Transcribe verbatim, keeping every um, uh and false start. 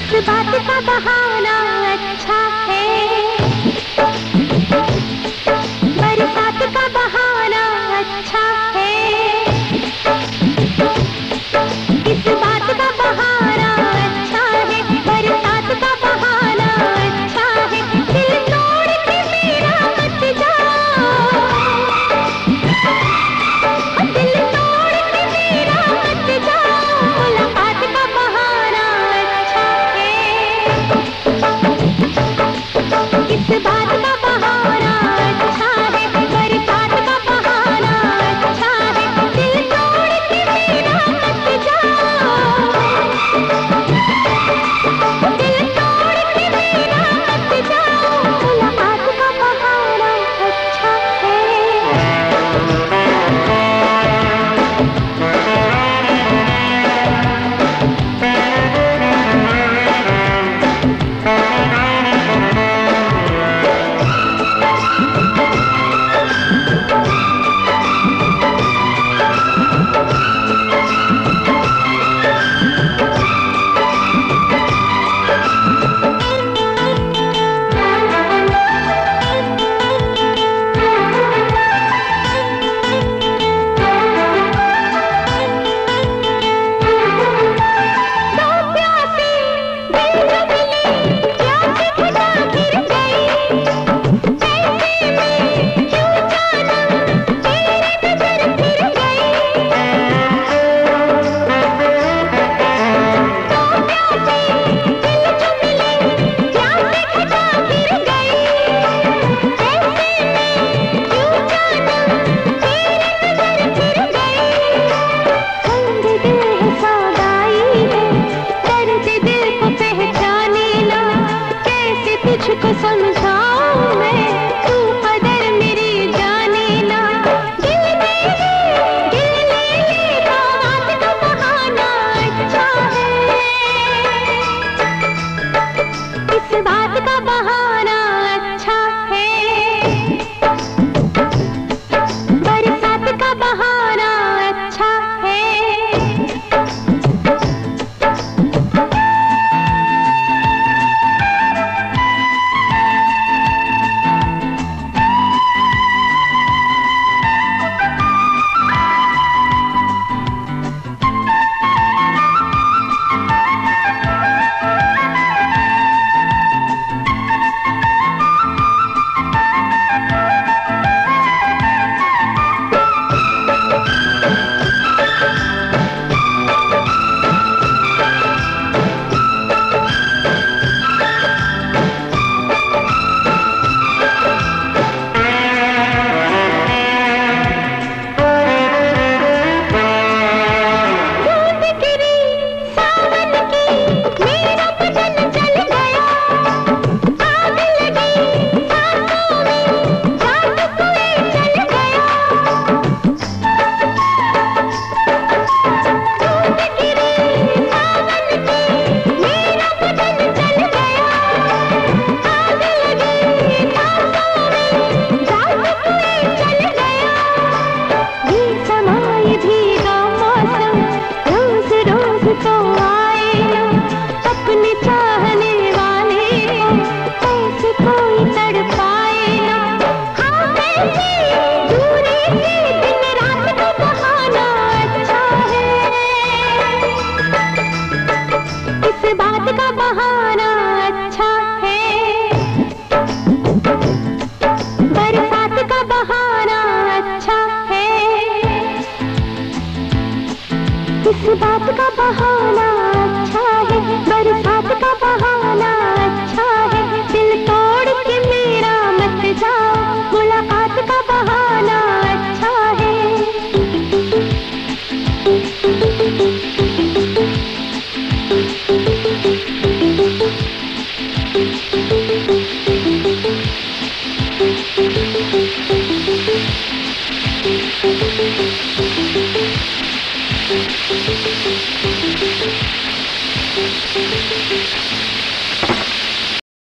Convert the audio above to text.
इस बात का बहाना अच्छा है, बरसात का बहाना अच्छा है, इस बात का बहाना अच्छा है, बरसात का बहाना अच्छा है। दिल तोड़ के मेरा मत जाओ, दिल तोड़ के मेरा मत जाओ, मुलाकात का बहाना अच्छा है, इस बात का बहाना अच्छा है, बरसात का बहाना अच्छा है। दिल तोड़ के मेरा मत जाओ, दिल तोड़ के मेरा मत जाओ, मुलाकात का बहाना अच्छा है। तुझको समझाऊं मैं, तू कदर मेरी जाने ना। दिल ले ले, दिल ले ले, बात का बहाना अच्छा है, इस बात का बहाना अच्छा है, बरसात का बहाना अच्छा है। बात का बहाना अच्छा है, बरसात का बहाना अच्छा है, इस बात का बहाना अच्छा है, बरसात का बहाना अच्छा है। दिल तोड़ के मेरा मत जाओ, मुलाकात का बहाना अच्छा है। Thank you.